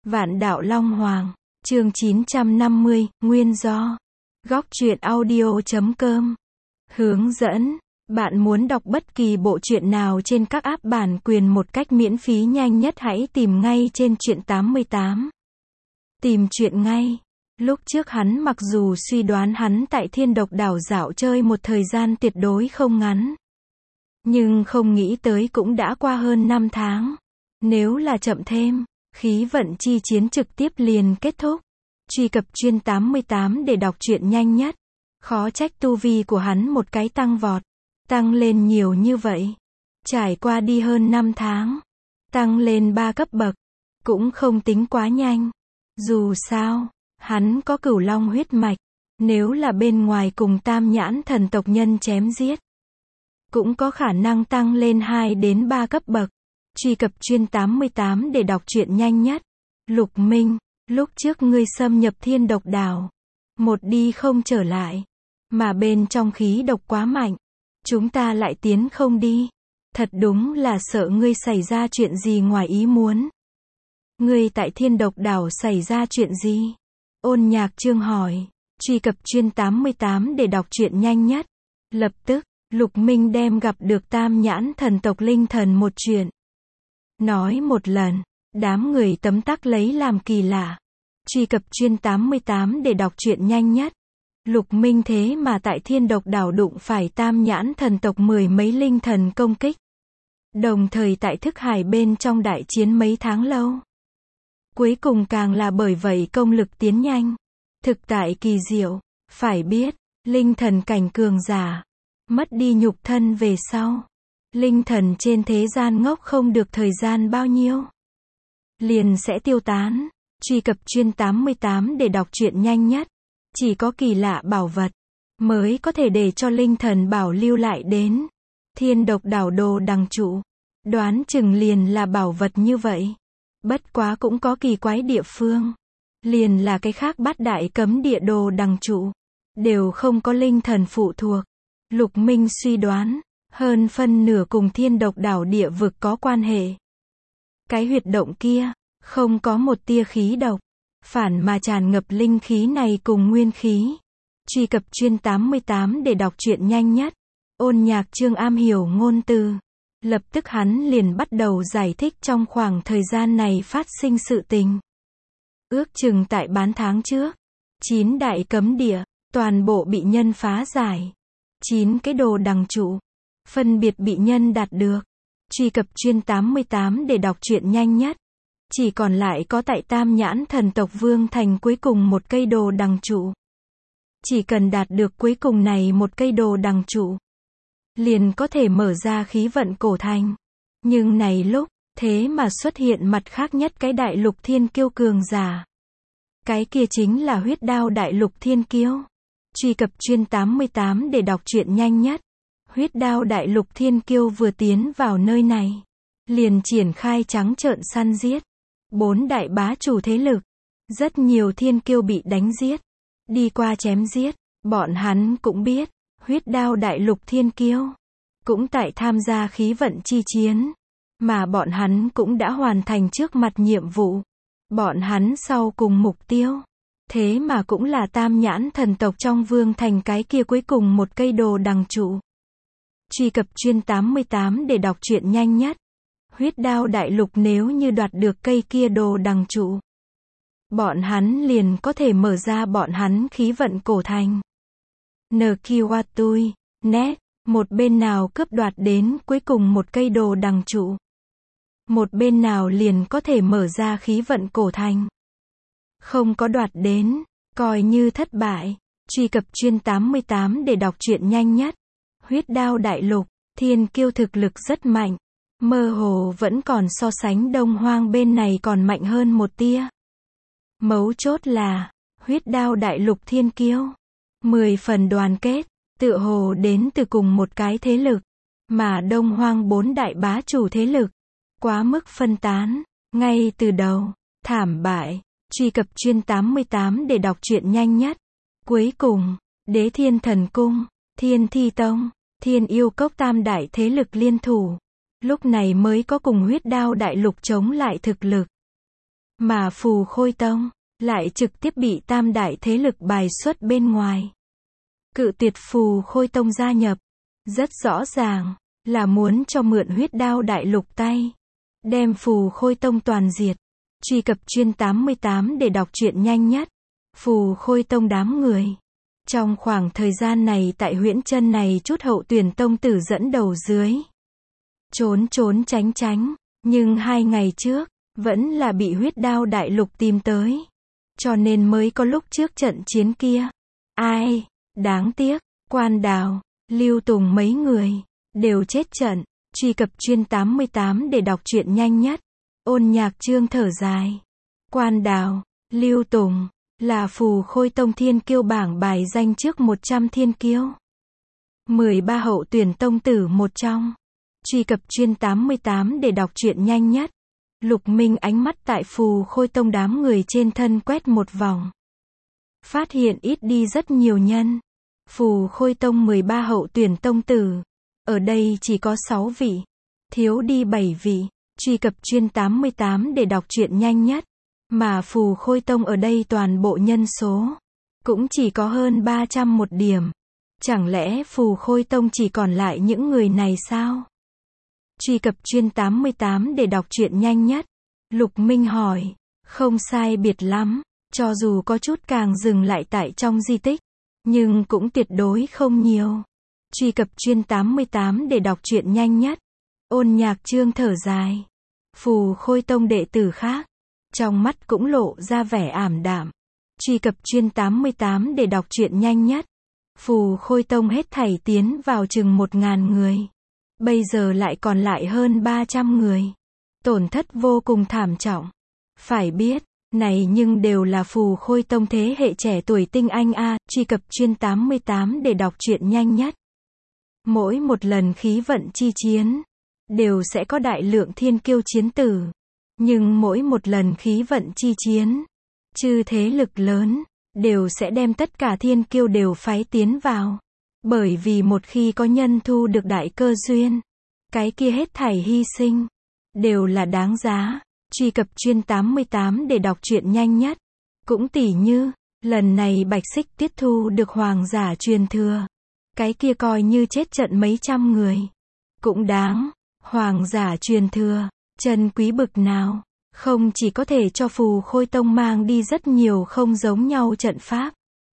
Vạn Đạo Long Hoàng, chương 950, nguyên do. Góc truyện audio.com. Hướng dẫn. Bạn muốn đọc bất kỳ bộ truyện nào trên các app bản quyền một cách miễn phí nhanh nhất hãy tìm ngay trên Truyện 88. Tìm truyện ngay. Lúc trước hắn mặc dù suy đoán hắn tại Thiên Độc Đảo dạo chơi một thời gian tuyệt đối không ngắn. Nhưng không nghĩ tới cũng đã qua hơn 5 tháng. Nếu là chậm thêm, khí vận chi chiến trực tiếp liền kết thúc. Truy cập Truyện 88 để đọc truyện nhanh nhất. Khó trách tu vi của hắn một cái tăng vọt. Tăng lên nhiều như vậy. Trải qua đi hơn 5 tháng. Tăng lên 3 cấp bậc. Cũng không tính quá nhanh. Dù sao, hắn có Cửu Long huyết mạch. Nếu là bên ngoài cùng Tam Nhãn thần tộc nhân chém giết, cũng có khả năng tăng lên 2 đến 3 cấp bậc. Truy cập Truyện 88 để đọc truyện nhanh nhất. Lục Minh, lúc trước ngươi xâm nhập Thiên Độc Đảo, một đi không trở lại, mà bên trong khí độc quá mạnh, chúng ta lại tiến không đi. Thật đúng là sợ ngươi xảy ra chuyện gì ngoài ý muốn. Ngươi tại Thiên Độc Đảo xảy ra chuyện gì? Ôn Nhạc Chương hỏi. Truy cập Truyện 88 để đọc truyện nhanh nhất. Lập tức, Lục Minh đem gặp được Tam Nhãn thần tộc linh thần một chuyện nói một lần, đám người tấm tắc lấy làm kỳ lạ. Truy cập Truyện 88 để đọc truyện nhanh nhất. Lục Minh thế mà tại Thiên Độc Đảo đụng phải Tam Nhãn thần tộc 10 mấy linh thần công kích. Đồng thời tại Thức Hải bên trong đại chiến mấy tháng lâu. Cuối cùng càng là bởi vậy công lực tiến nhanh. Thực tại kỳ diệu, phải biết, linh thần cảnh cường giả, mất đi nhục thân về sau. Linh thần trên thế gian ngốc không được thời gian bao nhiêu, liền sẽ tiêu tán. Truy cập Truyện 88 để đọc truyện nhanh nhất. Chỉ có kỳ lạ bảo vật mới có thể để cho linh thần bảo lưu lại đến. Thiên Độc Đảo đồ đằng trụ, đoán chừng liền là bảo vật như vậy. Bất quá cũng có kỳ quái địa phương. Liền là cái khác bát đại cấm địa đồ đằng trụ, đều không có linh thần phụ thuộc. Lục Minh suy đoán, hơn phân nửa cùng Thiên Độc Đảo địa vực có quan hệ. Cái huyệt động kia, không có một tia khí độc, phản mà tràn ngập linh khí này cùng nguyên khí. Truy cập Truyện 88 để đọc truyện nhanh nhất. Ôn Nhạc Chương am hiểu ngôn từ. Lập tức hắn liền bắt đầu giải thích trong khoảng thời gian này phát sinh sự tình. Ước chừng tại bán tháng trước, 9 đại cấm địa, toàn bộ bị nhân phá giải. 9 cái đồ đằng trụ, phân biệt bị nhân đạt được. Truy cập Truyện 88 để đọc truyện nhanh nhất. Chỉ còn lại có tại Tam Nhãn thần tộc Vương Thành cuối cùng một cây đồ đằng trụ. Chỉ cần đạt được cuối cùng này một cây đồ đằng trụ, liền có thể mở ra khí vận cổ thành. Nhưng này lúc, thế mà xuất hiện mặt khác nhất cái đại lục thiên kiêu cường giả. Cái kia chính là Huyết Đao đại lục thiên kiêu. Truy cập Truyện 88 để đọc truyện nhanh nhất. Huyết Đao đại lục thiên kiêu vừa tiến vào nơi này, liền triển khai trắng trợn săn giết 4 đại bá chủ thế lực. Rất nhiều thiên kiêu bị đánh giết, đi qua chém giết. Bọn hắn cũng biết, Huyết Đao đại lục thiên kiêu cũng tại tham gia khí vận chi chiến, mà bọn hắn cũng đã hoàn thành trước mặt nhiệm vụ. Bọn hắn sau cùng mục tiêu, thế mà cũng là Tam Nhãn thần tộc trong Vương Thành cái kia cuối cùng một cây đồ đằng trụ. Truy cập Truyện 88 để đọc truyện nhanh nhất. Huyết Đao đại lục nếu như đoạt được cây kia đồ đằng trụ, bọn hắn liền có thể mở ra bọn hắn khí vận cổ thành. NQWatui, net, một bên nào cướp đoạt đến cuối cùng một cây đồ đằng trụ, một bên nào liền có thể mở ra khí vận cổ thành. Không có đoạt đến, coi như thất bại. Truy cập Truyện 88 để đọc truyện nhanh nhất. Huyết Đao đại lục, thiên kiêu thực lực rất mạnh. Mơ hồ vẫn còn so sánh Đông Hoang bên này còn mạnh hơn một tia. Mấu chốt là, Huyết Đao đại lục thiên kiêu 10 phần đoàn kết, tựa hồ đến từ cùng một cái thế lực. Mà Đông Hoang 4 đại bá chủ thế lực, quá mức phân tán, ngay từ đầu, thảm bại. Truy cập Truyện 88 để đọc truyện nhanh nhất. Cuối cùng, Đế Thiên Thần Cung, Thiên Thi Tông, Thiên Yêu Cốc tam đại thế lực liên thủ, lúc này mới có cùng Huyết Đao đại lục chống lại thực lực. Mà Phù Khôi Tông lại trực tiếp bị tam đại thế lực bài xuất bên ngoài. Cự tuyệt Phù Khôi Tông gia nhập. Rất rõ ràng là muốn cho mượn huyết đao đại lục tay. Đem Phù Khôi Tông toàn diệt. Truy cập chuyên 88 để đọc truyện nhanh nhất. Phù Khôi Tông đám người. Trong khoảng thời gian này tại Huyễn Chân này chút hậu tuyển tông tử dẫn đầu dưới. Trốn tránh. Nhưng 2 ngày trước, vẫn là bị huyết đao đại lục tìm tới. Cho nên mới có lúc trước trận chiến kia. Ai, đáng tiếc, Quan Đào, Lưu Tùng mấy người, đều chết trận. Truy cập chuyên 88 để đọc truyện nhanh nhất. Ôn Nhạc Chương thở dài. Quan Đào, Lưu Tùng, là Phù Khôi Tông thiên kiêu bảng bài danh trước 100 thiên kiêu. 13 hậu tuyển tông tử một trong. Truy cập chuyên 88 để đọc truyện nhanh nhất. Lục Minh ánh mắt tại Phù Khôi Tông đám người trên thân quét một vòng. Phát hiện ít đi rất nhiều nhân. Phù Khôi Tông 13 hậu tuyển tông tử. Ở đây chỉ có 6 vị. Thiếu đi 7 vị. Truy cập chuyên 88 để đọc truyện nhanh nhất. Mà Phù Khôi Tông ở đây toàn bộ nhân số. Cũng chỉ có hơn 301 điểm. Chẳng lẽ Phù Khôi Tông chỉ còn lại những người này sao? Truy cập chuyên 88 để đọc truyện nhanh nhất. Lục Minh hỏi. Không sai biệt lắm. Cho dù có chút càng dừng lại tại trong di tích. Nhưng cũng tuyệt đối không nhiều. Truy cập chuyên 88 để đọc truyện nhanh nhất. Ôn Nhạc Chương thở dài. Phù Khôi Tông đệ tử khác. Trong mắt cũng lộ ra vẻ ảm đạm. Truy cập chuyên 88 để đọc truyện nhanh nhất. Phù Khôi Tông hết thảy tiến vào chừng 1000 người. Bây giờ lại còn lại hơn 300 người. Tổn thất vô cùng thảm trọng. Phải biết, này nhưng đều là Phù Khôi Tông thế hệ trẻ tuổi tinh anh a. Truy cập chuyên 88 để đọc truyện nhanh nhất. Mỗi một lần khí vận chi chiến, đều sẽ có đại lượng thiên kiêu chiến tử. Nhưng mỗi một lần khí vận chi chiến, chư thế lực lớn, đều sẽ đem tất cả thiên kiêu đều phái tiến vào. Bởi vì một khi có nhân thu được đại cơ duyên, cái kia hết thảy hy sinh, đều là đáng giá. Truy cập chuyên 88 để đọc truyện nhanh nhất. Cũng tỉ như, lần này Bạch Xích Tiết thu được hoàng giả truyền thừa. Cái kia coi như chết trận mấy trăm người. Cũng đáng, hoàng giả truyền thừa, chân quý bực nào. Không chỉ có thể cho Phù Khôi Tông mang đi rất nhiều không giống nhau trận pháp.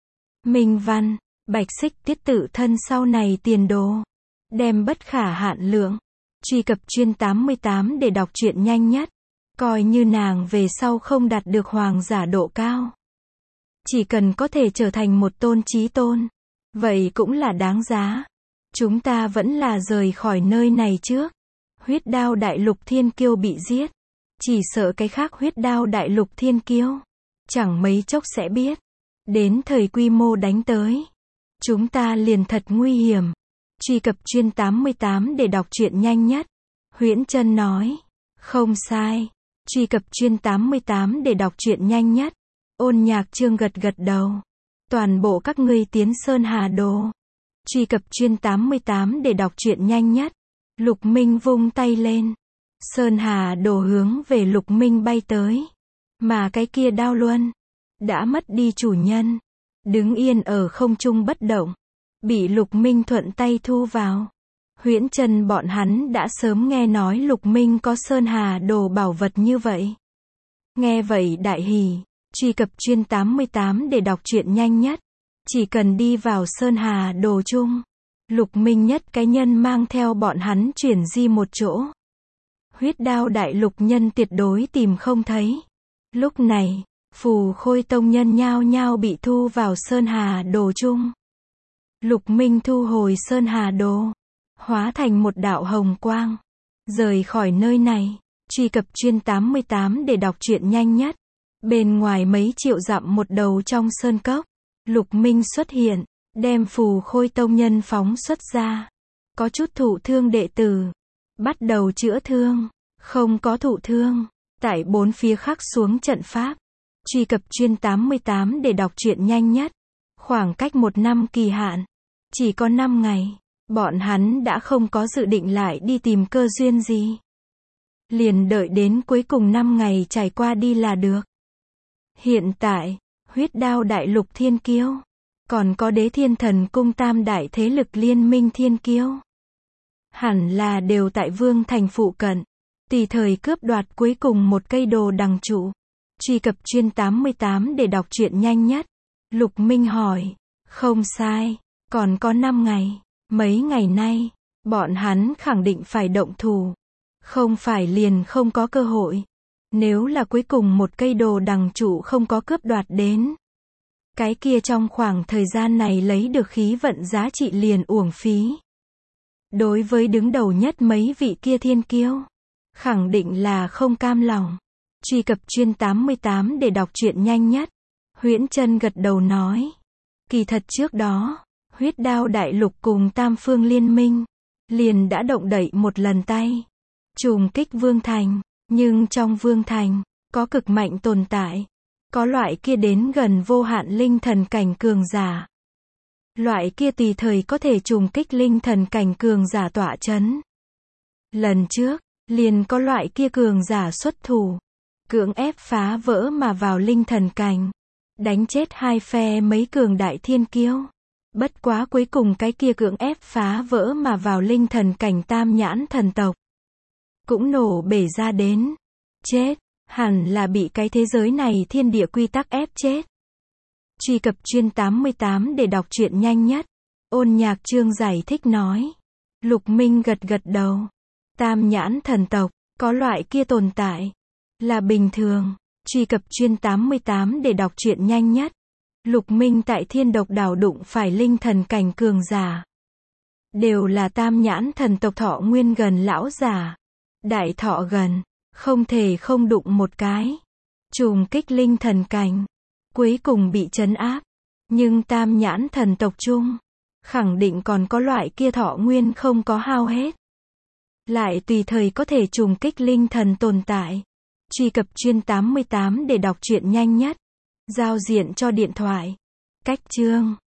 Minh văn, Bạch Xích Tiết tự thân sau này tiền đồ. Đem bất khả hạn lượng. Truy cập chuyên 88 để đọc truyện nhanh nhất. Coi như nàng về sau không đạt được hoàng giả độ cao. Chỉ cần có thể trở thành một tôn chí tôn. Vậy cũng là đáng giá. Chúng ta vẫn là rời khỏi nơi này trước. Huyết đao đại lục thiên kiêu bị giết. Chỉ sợ cái khác huyết đao đại lục thiên kiêu. Chẳng mấy chốc sẽ biết. Đến thời quy mô đánh tới. Chúng ta liền thật nguy hiểm. Truy cập chuyên 88 để đọc truyện nhanh nhất. Huyễn Chân nói. Không sai. Truy cập chuyên 88 để đọc truyện nhanh nhất. Ôn Nhạc Chương gật đầu. Toàn bộ các ngươi tiến Sơn Hà Đồ. Truy cập chuyên 88 để đọc truyện nhanh nhất. Lục Minh vung tay lên. Sơn Hà Đồ hướng về Lục Minh bay tới. Mà cái kia đao luân, đã mất đi chủ nhân. Đứng yên ở không trung bất động. Bị Lục Minh thuận tay thu vào. Huyễn Chân bọn hắn đã sớm nghe nói Lục Minh có Sơn Hà Đồ bảo vật như vậy. Nghe vậy đại hỉ. Truy cập chuyên 88 để đọc truyện nhanh nhất. Chỉ cần đi vào Sơn Hà Đồ chung. Lục Minh nhất cái nhân mang theo bọn hắn chuyển di một chỗ. Huyết đao đại lục nhân tuyệt đối tìm không thấy. Lúc này, Phù Khôi Tông nhân nhao nhao bị thu vào Sơn Hà Đồ chung. Lục Minh thu hồi Sơn Hà Đồ. Hóa thành một đạo hồng quang. Rời khỏi nơi này. Truy cập chuyên 88 để đọc truyện nhanh nhất. Bên ngoài mấy triệu dặm một đầu trong sơn cốc. Lục Minh xuất hiện. Đem Phù Khôi Tông nhân phóng xuất ra. Có chút thụ thương đệ tử. Bắt đầu chữa thương. Không có thụ thương. Tại bốn phía khắc xuống trận pháp. Truy cập chuyên 88 để đọc truyện nhanh nhất. Khoảng cách 1 năm kỳ hạn. Chỉ có 5 ngày. Bọn hắn đã không có dự định lại đi tìm cơ duyên gì. liền đợi đến cuối cùng 5 ngày trải qua đi là được. Hiện tại, huyết đao đại lục thiên kiêu, còn có đế thiên thần cung tam đại thế lực liên minh thiên kiêu, hẳn là đều tại Vương Thành phụ cận, tùy thời cướp đoạt cuối cùng một cây đồ đằng trụ. Truy cập chuyên 88 để đọc truyện nhanh nhất. Lục Minh hỏi, không sai, còn có 5 ngày, mấy ngày nay, bọn hắn khẳng định phải động thủ, không phải liền không có cơ hội. Nếu là cuối cùng một cây đồ đằng trụ không có cướp đoạt đến, cái kia trong khoảng thời gian này lấy được khí vận giá trị liền uổng phí. Đối với đứng đầu nhất mấy vị kia thiên kiêu, khẳng định là không cam lòng. Truy cập chuyên 88 để đọc truyện nhanh nhất. Huyễn Chân gật đầu nói, kỳ thật trước đó, huyết đao đại lục cùng Tam Phương Liên minh, liền đã động đậy một lần tay, trùng kích Vương Thành, nhưng trong Vương Thành, có cực mạnh tồn tại, có loại kia đến gần vô hạn linh thần cảnh cường giả. Loại kia tùy thời có thể trùng kích linh thần cảnh cường giả tọa chấn. Lần trước, liền có loại kia cường giả xuất thủ, cưỡng ép phá vỡ mà vào linh thần cảnh, đánh chết hai phe mấy cường đại thiên kiêu. Bất quá cuối cùng cái kia cưỡng ép phá vỡ mà vào linh thần cảnh tam nhãn thần tộc, cũng nổ bể ra đến. Chết, hẳn là bị cái thế giới này thiên địa quy tắc ép chết. Truy cập chuyên 88 để đọc truyện nhanh nhất. Ôn Nhạc Chương giải thích nói. Lục Minh gật gật đầu. Tam nhãn thần tộc, có loại kia tồn tại, là bình thường. Truy cập chuyên 88 để đọc truyện nhanh nhất. Lục Minh tại Thiên Độc Đảo đụng phải linh thần cảnh cường giả, đều là tam nhãn thần tộc thọ nguyên gần lão giả. Đại thọ gần, không thể không đụng một cái. Trùng kích linh thần cảnh, cuối cùng bị trấn áp. Nhưng tam nhãn thần tộc chung, khẳng định còn có loại kia thọ nguyên không có hao hết, lại tùy thời có thể trùng kích linh thần tồn tại. Truy cập chuyên 88 để đọc truyện nhanh nhất. Giao diện cho điện thoại. Cách chương